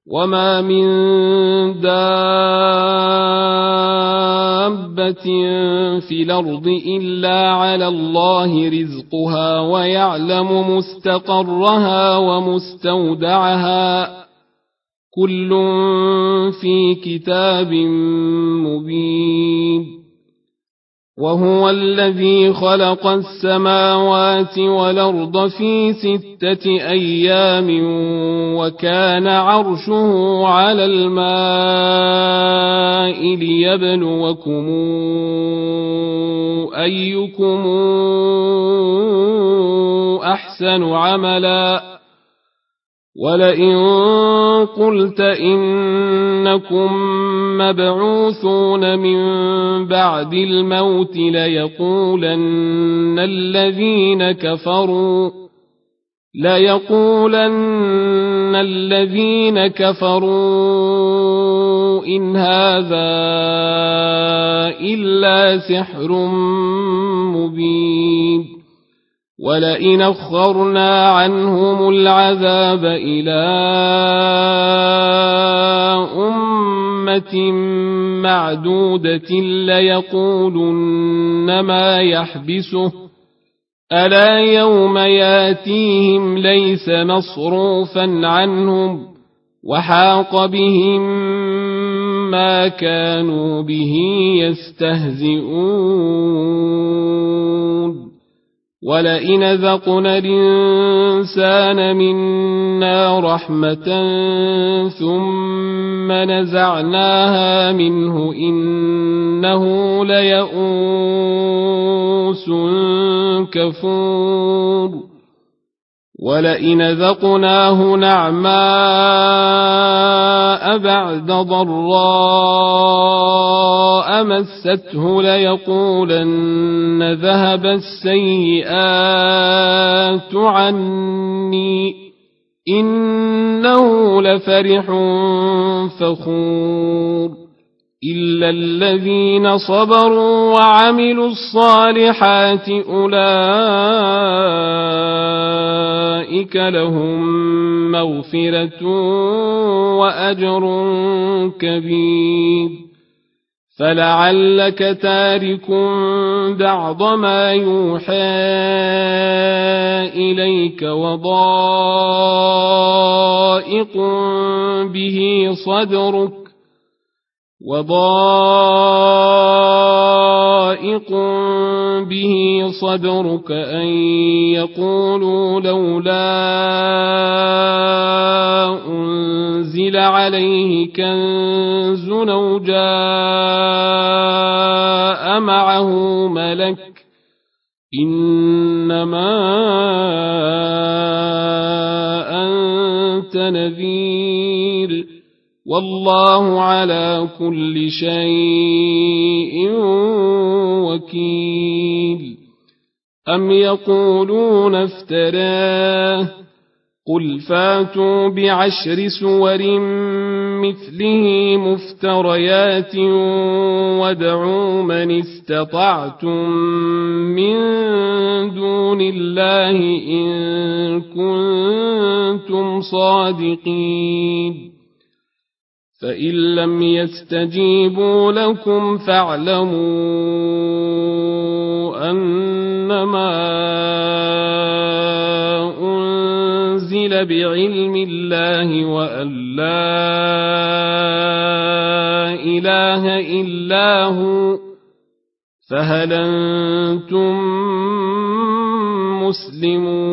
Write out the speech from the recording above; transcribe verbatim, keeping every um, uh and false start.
وما من دابة في الأرض إلا على الله رزقها ويعلم مستقرها ومستودعها كل في كتاب مبين وهو الذي خلق السماوات والأرض في ستة أيام وكان عرشه على الماء ليبلوكم أيكم أحسن عملا ولئن قلت إنكم مبعوثون من بعد الموت ليقولن الذين كفروا ليقولن الذين كفروا إن هذا إلا سحر مبين ولئن أخرنا عنهم العذاب إلى أمة معدودة ليقولن ما يحبسه ألا يوم ياتيهم ليس مصروفا عنهم وحاق بهم ما كانوا به يستهزئون ولئن ذقنا الإنسان منا رحمة ثم نزعناها منه إنه ليئوس كفور ولئن ذقناه نعماء بعد ضراء مسته ليقولن ذهب السيئات عني إنه لفرح فخور إلا الذين صبروا وعملوا الصالحات أولئك لهم مغفرة وأجر كبير فلعلك تارك بعض ما يوحى إليك وضائق به صدرك وضائق به صدرك أن يقولوا لولا أنزل عليه كنز أو جاء معه ملك إنما أنت نذير والله على كل شيء وكيل أم يقولون افتراه قل فاتوا بعشر سور مثله مفتريات وادعوا من استطعتم من دون الله إن كنتم صادقين فإن لم يستجيبوا لكم فاعلموا أنما أنزل بعلم الله وأن لا إله إلا هو فهل أنتم مسلمون